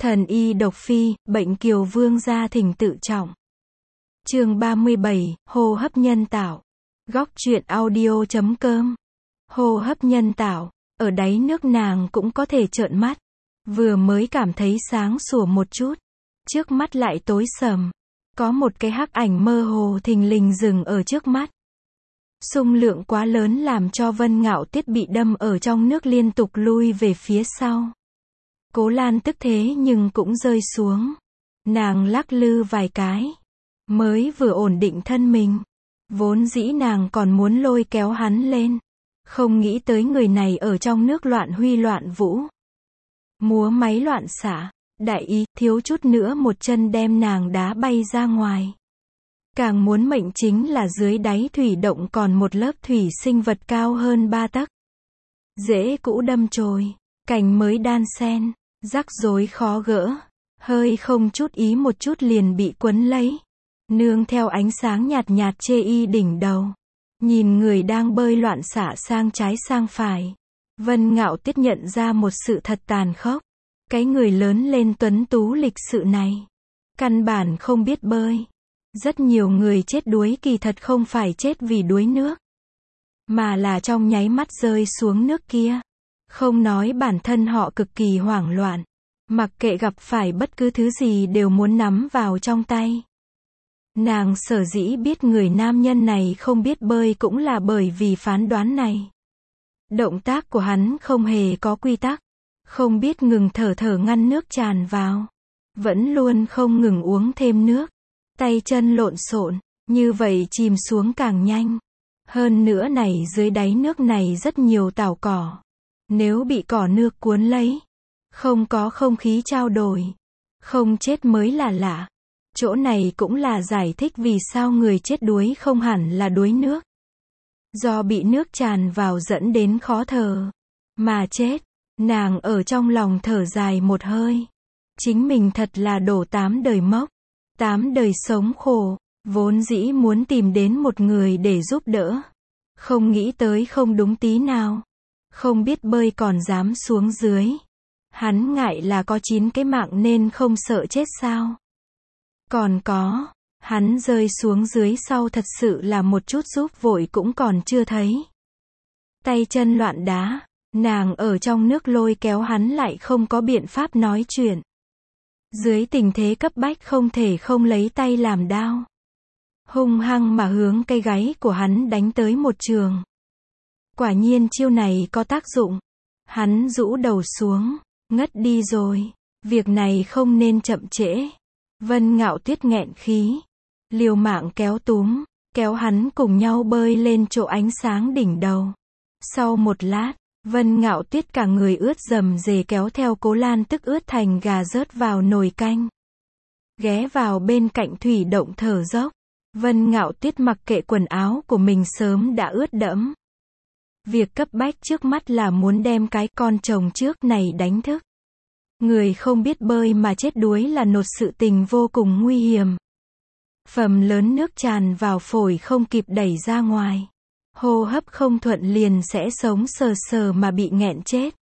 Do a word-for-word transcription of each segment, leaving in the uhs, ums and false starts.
Thần y độc phi, bệnh kiều vương gia thỉnh tự trọng. Chương ba mươi bảy, hô hấp nhân tạo. Góc truyện audio chấm com. Hô hấp nhân tạo, ở đáy nước nàng cũng có thể trợn mắt. Vừa mới cảm thấy sáng sủa một chút, trước mắt lại tối sầm. Có một cái hắc ảnh mơ hồ thình lình dừng ở trước mắt. Xung lượng quá lớn làm cho Vân Ngạo Tiết bị đâm ở trong nước liên tục lui về phía sau. Cố Lan tức thế nhưng cũng rơi xuống. Nàng lắc lư vài cái, mới vừa ổn định thân mình. Vốn dĩ nàng còn muốn lôi kéo hắn lên, không nghĩ tới người này ở trong nước loạn huy loạn vũ. Múa máy loạn xạ, đại ý, thiếu chút nữa một chân đem nàng đá bay ra ngoài. Càng muốn mệnh chính là dưới đáy thủy động còn một lớp thủy sinh vật cao hơn ba tấc. Rễ cũ đâm chồi, cành mới đan xen, rắc rối khó gỡ, hơi không chút ý một chút liền bị quấn lấy. Nương theo ánh sáng nhạt nhạt chê y đỉnh đầu. Nhìn người đang bơi loạn xạ sang trái sang phải. Vân Ngạo Tiết nhận ra một sự thật tàn khốc. Cái người lớn lên tuấn tú lịch sự này, căn bản không biết bơi. Rất nhiều người chết đuối kỳ thật không phải chết vì đuối nước, mà là trong nháy mắt rơi xuống nước kia. Không nói bản thân họ cực kỳ hoảng loạn, mặc kệ gặp phải bất cứ thứ gì đều muốn nắm vào trong tay. Nàng sở dĩ biết người nam nhân này không biết bơi cũng là bởi vì phán đoán này. Động tác của hắn không hề có quy tắc, không biết ngừng thở thở ngăn nước tràn vào, vẫn luôn không ngừng uống thêm nước, tay chân lộn xộn, như vậy chìm xuống càng nhanh. Hơn nữa này dưới đáy nước này rất nhiều tảo cỏ, nếu bị cỏ nước cuốn lấy, không có không khí trao đổi, không chết mới là lạ. Chỗ này cũng là giải thích vì sao người chết đuối không hẳn là đuối nước, do bị nước tràn vào dẫn đến khó thở, mà chết. Nàng ở trong lòng thở dài một hơi. Chính mình thật là đổ tám đời mốc, tám đời sống khổ, vốn dĩ muốn tìm đến một người để giúp đỡ. Không nghĩ tới không đúng tí nào. Không biết bơi còn dám xuống dưới. Hắn ngại là có chín cái mạng nên không sợ chết sao. Còn có, hắn rơi xuống dưới sau thật sự là một chút giúp vội cũng còn chưa thấy. Tay chân loạn đá, nàng ở trong nước lôi kéo hắn lại không có biện pháp nói chuyện. Dưới tình thế cấp bách không thể không lấy tay làm đao. Hung hăng mà hướng cây gáy của hắn đánh tới một trường. Quả nhiên chiêu này có tác dụng. Hắn rũ đầu xuống, ngất đi rồi. Việc này không nên chậm trễ. Vân Ngạo Tiết nghẹn khí, liều mạng kéo túm, kéo hắn cùng nhau bơi lên chỗ ánh sáng đỉnh đầu. Sau một lát, Vân Ngạo Tiết cả người ướt rầm rề kéo theo Cố Lan tức ướt thành gà rớt vào nồi canh. Ghé vào bên cạnh thủy động thở dốc. Vân Ngạo Tiết mặc kệ quần áo của mình sớm đã ướt đẫm. Việc cấp bách trước mắt là muốn đem cái con chồng trước này đánh thức. Người không biết bơi mà chết đuối là một sự tình vô cùng nguy hiểm. Phần lớn nước tràn vào phổi không kịp đẩy ra ngoài. Hô hấp không thuận liền sẽ sống sờ sờ mà bị nghẹn chết.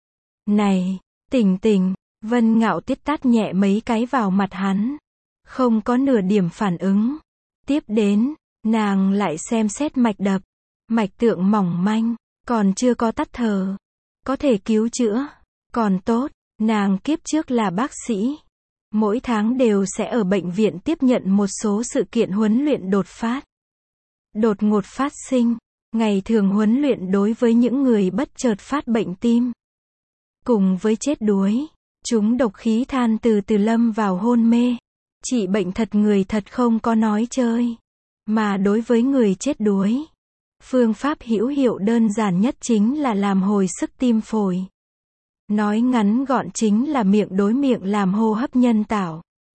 Này, tỉnh tỉnh, Vân Ngạo Tiết tát nhẹ mấy cái vào mặt hắn. Không có nửa điểm phản ứng. Tiếp đến, nàng lại xem xét mạch đập. Mạch tượng mỏng manh, còn chưa có tắt thở. Có thể cứu chữa, còn tốt. Nàng kiếp trước là bác sĩ. Mỗi tháng đều sẽ ở bệnh viện tiếp nhận một số sự kiện huấn luyện đột phát. Đột ngột phát sinh. Ngày thường huấn luyện đối với những người bất chợt phát bệnh tim. Cùng với chết đuối. Chúng độc khí than từ từ lâm vào hôn mê. Trị bệnh thật người thật không có nói chơi. Mà đối với người chết đuối, phương pháp hữu hiệu đơn giản nhất chính là làm hồi sức tim phổi. Nói ngắn gọn chính là miệng đối miệng làm hô hấp nhân tạo.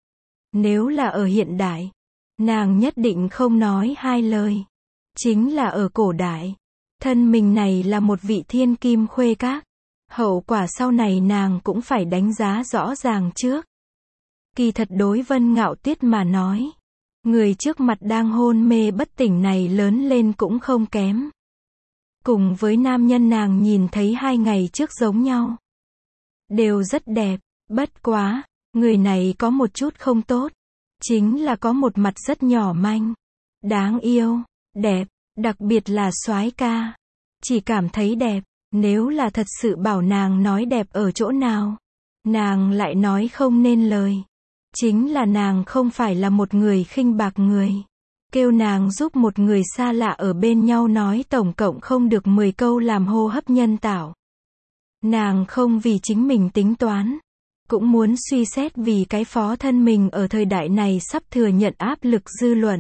Nếu là ở hiện đại, nàng nhất định không nói hai lời. Chính là ở cổ đại, thân mình này là một vị thiên kim khuê các. Hậu quả sau này nàng cũng phải đánh giá rõ ràng trước. Kỳ thật đối Vân Ngạo Tiết mà nói, người trước mặt đang hôn mê bất tỉnh này lớn lên cũng không kém. Cùng với nam nhân nàng nhìn thấy hai ngày trước giống nhau. Đều rất đẹp, bất quá, Người này có một chút không tốt. Chính là có một mặt rất nhỏ manh. Đáng yêu, đẹp, đặc biệt là soái ca. Chỉ cảm thấy đẹp, nếu là thật sự bảo nàng nói đẹp ở chỗ nào, nàng lại nói không nên lời. Chính là nàng không phải là một người khinh bạc người. Kêu nàng giúp một người xa lạ ở bên nhau nói tổng cộng không được mười câu làm hô hấp nhân tạo. Nàng không vì chính mình tính toán, cũng muốn suy xét vì cái phó thân mình ở thời đại này sắp thừa nhận áp lực dư luận.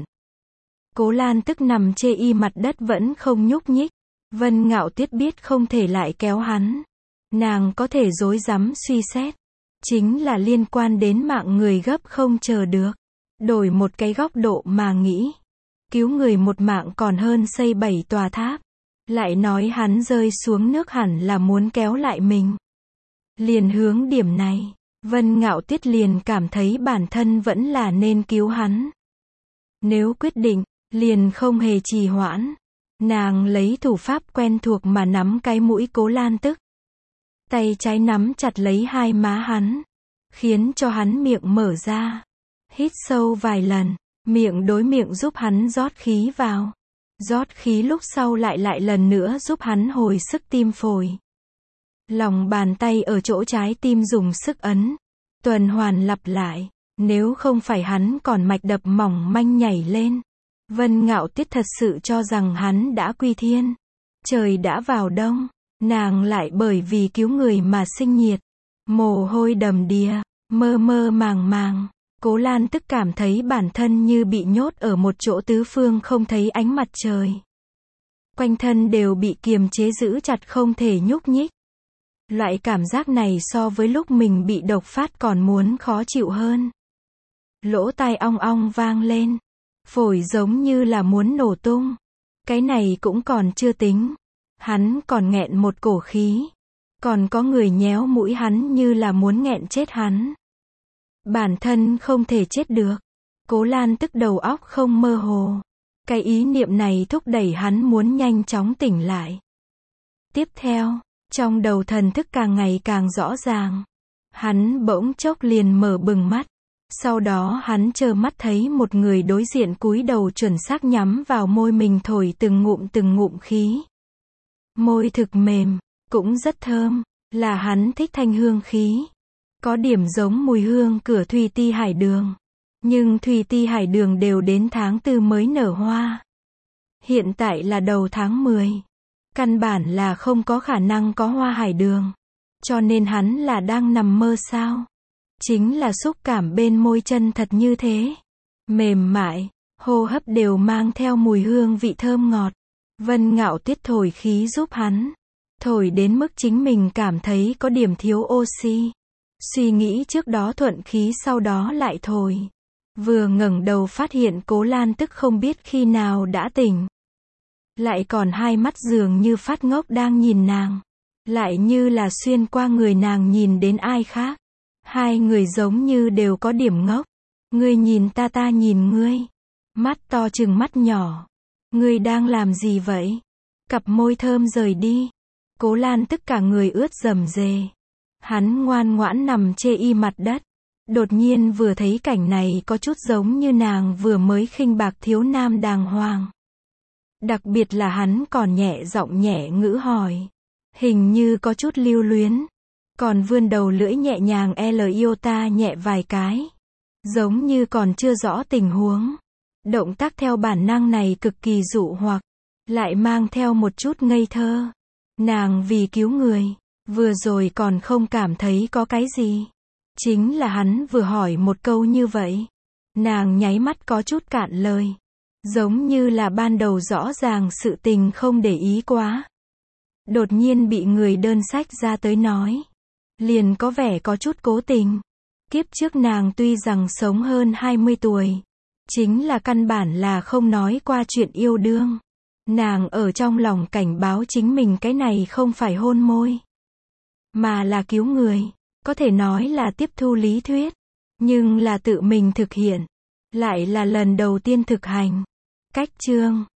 Cố Lan Tức nằm chê y mặt đất vẫn không nhúc nhích. Vân Ngạo Tuyết biết không thể lại kéo hắn. Nàng có thể rối rắm suy xét. Chính là liên quan đến mạng người gấp không chờ được. Đổi một cái góc độ mà nghĩ. Cứu người một mạng còn hơn xây bảy tòa tháp. Lại nói hắn rơi xuống nước hẳn là muốn kéo lại mình. Liền hướng điểm này, Vân Ngạo Tuyết liền cảm thấy bản thân vẫn là nên cứu hắn. Nếu quyết định, liền không hề trì hoãn. Nàng lấy thủ pháp quen thuộc mà nắm cái mũi Cố Lan Tức. Tay trái nắm chặt lấy hai má hắn, khiến cho hắn miệng mở ra. Hít sâu vài lần, miệng đối miệng giúp hắn rót khí vào. Rót khí lúc sau lại lại lần nữa giúp hắn hồi sức tim phổi. Lòng bàn tay ở chỗ trái tim dùng sức ấn. Tuần hoàn lặp lại. Nếu không phải hắn còn mạch đập mỏng manh nhảy lên. Vân Ngạo Tuyết thật sự cho rằng hắn đã quy thiên. Trời đã vào đông. Nàng lại bởi vì cứu người mà sinh nhiệt. Mồ hôi đầm đìa. Mơ mơ màng màng. Cố Lan Tức cảm thấy bản thân như bị nhốt ở một chỗ tứ phương không thấy ánh mặt trời. Quanh thân đều bị kiềm chế giữ chặt không thể nhúc nhích. Loại cảm giác này so với lúc mình bị độc phát còn muốn khó chịu hơn. Lỗ tai ong ong vang lên. Phổi giống như là muốn nổ tung. Cái này cũng còn chưa tính. Hắn còn nghẹn một cổ khí. Còn có người nhéo mũi hắn như là muốn nghẹn chết hắn. Bản thân không thể chết được. Cố Lan Tức đầu óc không mơ hồ. Cái ý niệm này thúc đẩy hắn muốn nhanh chóng tỉnh lại. Tiếp theo, trong đầu thần thức càng ngày càng rõ ràng. Hắn bỗng chốc liền mở bừng mắt. Sau đó hắn trơ mắt thấy một người đối diện cúi đầu chuẩn xác nhắm vào môi mình thổi từng ngụm từng ngụm khí. Môi thực mềm, cũng rất thơm, là hắn thích thanh hương khí. Có điểm giống mùi hương cửa Thùy Ti Hải Đường. Nhưng Thùy Ti Hải Đường đều đến tháng tư mới nở hoa. Hiện tại là đầu tháng mười. Căn bản là không có khả năng có hoa hải đường. Cho nên hắn là đang nằm mơ sao? Chính là xúc cảm bên môi chân thật như thế. Mềm mại, hô hấp đều mang theo mùi hương vị thơm ngọt. Vân Ngạo Tuyết thổi khí giúp hắn. Thổi đến mức chính mình cảm thấy có điểm thiếu oxy. Suy nghĩ trước đó thuận khí sau đó lại thổi. Vừa ngẩng đầu phát hiện Cố Lan Tức không biết khi nào đã tỉnh. Lại còn hai mắt dường như phát ngốc đang nhìn nàng. Lại như là xuyên qua người nàng nhìn đến ai khác. Hai người giống như đều có điểm ngốc. Ngươi nhìn ta ta nhìn ngươi. Mắt to chừng mắt nhỏ. Ngươi đang làm gì vậy? Cặp môi thơm rời đi. Cố Lan Tức cả người ướt rầm rề. Hắn ngoan ngoãn nằm chê y mặt đất. Đột nhiên vừa thấy cảnh này có chút giống như nàng vừa mới khinh bạc thiếu nam đàng hoàng. Đặc biệt là hắn còn nhẹ giọng nhẹ ngữ hỏi. Hình như có chút lưu luyến. Còn vươn đầu lưỡi nhẹ nhàng L iota nhẹ vài cái. Giống như còn chưa rõ tình huống. Động tác theo bản năng này cực kỳ dụ hoặc. Lại mang theo một chút ngây thơ. Nàng vì cứu người. Vừa rồi còn không cảm thấy có cái gì. Chính là hắn vừa hỏi một câu như vậy. Nàng nháy mắt có chút cạn lời. Giống như là ban đầu rõ ràng sự tình không để ý quá. Đột nhiên bị người đơn sách ra tới nói. Liền có vẻ có chút cố tình. Kiếp trước nàng tuy rằng sống hơn hai mươi tuổi. Chính là căn bản là không nói qua chuyện yêu đương. Nàng ở trong lòng cảnh báo chính mình cái này không phải hôn môi. Mà là cứu người. Có thể nói là tiếp thu lý thuyết. Nhưng là tự mình thực hiện. Lại là lần đầu tiên thực hành. Cách chương